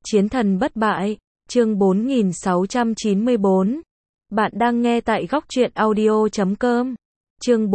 Chiến thần bất bại, chương 4694. Bạn đang nghe tại góc truyện audio.com. Chương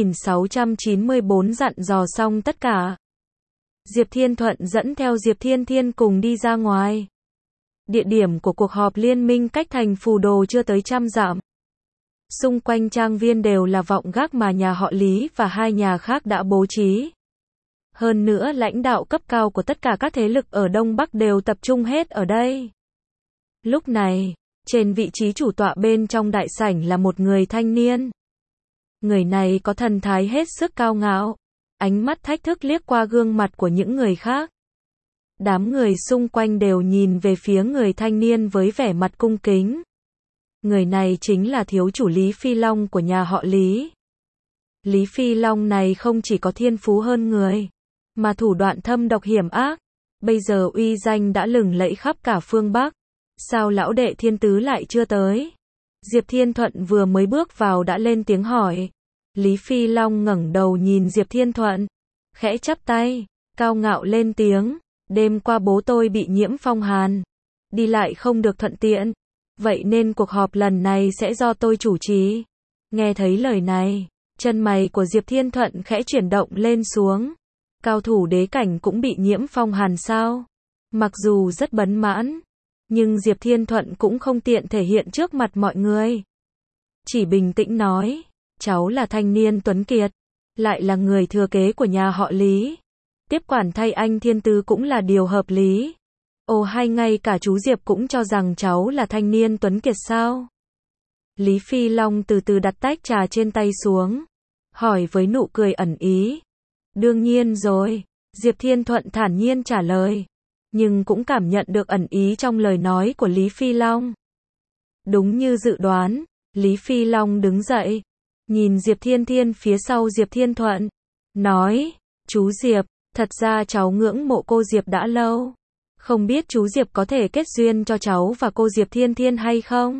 4694 dặn dò xong tất cả. Diệp Thiên Thuận dẫn theo Diệp Thiên Thiên cùng đi ra ngoài. Địa điểm của cuộc họp liên minh cách thành Phù Đồ chưa tới 100 dặm. Xung quanh trang viên đều là vọng gác mà nhà họ Lý và hai nhà khác đã bố trí. Hơn nữa lãnh đạo cấp cao của tất cả các thế lực ở Đông Bắc đều tập trung hết ở đây. Lúc này, trên vị trí chủ tọa bên trong đại sảnh là một người thanh niên. Người này có thần thái hết sức cao ngạo, ánh mắt thách thức liếc qua gương mặt của những người khác. Đám người xung quanh đều nhìn về phía người thanh niên với vẻ mặt cung kính. Người này chính là thiếu chủ Lý Phi Long của nhà họ Lý. Lý Phi Long này không chỉ có thiên phú hơn người, mà thủ đoạn thâm độc hiểm ác, bây giờ uy danh đã lừng lẫy khắp cả phương Bắc. Sao lão đệ Thiên Tứ lại chưa tới? Diệp Thiên Thuận vừa mới bước vào đã lên tiếng hỏi. Lý Phi Long ngẩng đầu nhìn Diệp Thiên Thuận, khẽ chắp tay, cao ngạo lên tiếng, đêm qua bố tôi bị nhiễm phong hàn, đi lại không được thuận tiện, vậy nên cuộc họp lần này sẽ do tôi chủ trì. Nghe thấy lời này, chân mày của Diệp Thiên Thuận khẽ chuyển động lên xuống. Cao thủ đế cảnh cũng bị nhiễm phong hàn sao? Mặc dù rất bấn mãn, nhưng Diệp Thiên Thuận cũng không tiện thể hiện trước mặt mọi người. Chỉ bình tĩnh nói, cháu là thanh niên tuấn kiệt, lại là người thừa kế của nhà họ Lý. Tiếp quản thay anh Thiên Tứ cũng là điều hợp lý. Ồ, hay ngay cả chú Diệp cũng cho rằng cháu là thanh niên tuấn kiệt sao? Lý Phi Long từ từ đặt tách trà trên tay xuống, hỏi với nụ cười ẩn ý. Đương nhiên rồi, Diệp Thiên Thuận thản nhiên trả lời, nhưng cũng cảm nhận được ẩn ý trong lời nói của Lý Phi Long. Đúng như dự đoán, Lý Phi Long đứng dậy, nhìn Diệp Thiên Thiên phía sau Diệp Thiên Thuận, nói, chú Diệp, thật ra cháu ngưỡng mộ cô Diệp đã lâu. Không biết chú Diệp có thể kết duyên cho cháu và cô Diệp Thiên Thiên hay không?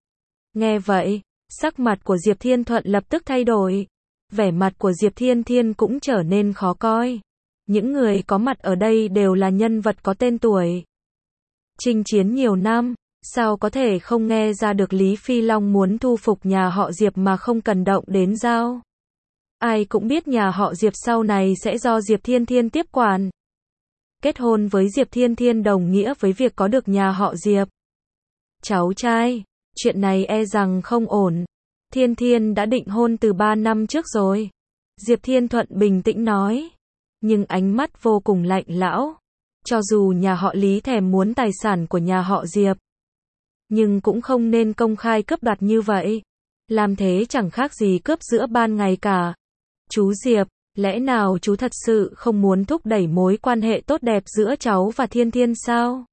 Nghe vậy, sắc mặt của Diệp Thiên Thuận lập tức thay đổi. Vẻ mặt của Diệp Thiên Thiên cũng trở nên khó coi. Những người có mặt ở đây đều là nhân vật có tên tuổi. Chinh chiến nhiều năm, sao có thể không nghe ra được Lý Phi Long muốn thu phục nhà họ Diệp mà không cần động đến dao. Ai cũng biết nhà họ Diệp sau này sẽ do Diệp Thiên Thiên tiếp quản. Kết hôn với Diệp Thiên Thiên đồng nghĩa với việc có được nhà họ Diệp. Cháu trai, chuyện này e rằng không ổn. Thiên Thiên đã định hôn từ 3 năm trước rồi. Diệp Thiên Thuận bình tĩnh nói. Nhưng ánh mắt vô cùng lạnh lão. Cho dù nhà họ Lý thèm muốn tài sản của nhà họ Diệp, nhưng cũng không nên công khai cướp đoạt như vậy. Làm thế chẳng khác gì cướp giữa ban ngày cả. Chú Diệp, lẽ nào chú thật sự không muốn thúc đẩy mối quan hệ tốt đẹp giữa cháu và Thiên Thiên sao?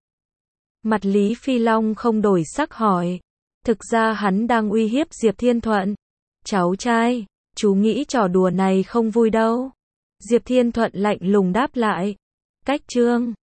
Mặt Lý Phi Long không đổi sắc hỏi. Thực ra hắn đang uy hiếp Diệp Thiên Thuận. Cháu trai, chú nghĩ trò đùa này không vui đâu. Diệp Thiên Thuận lạnh lùng đáp lại. Cách chương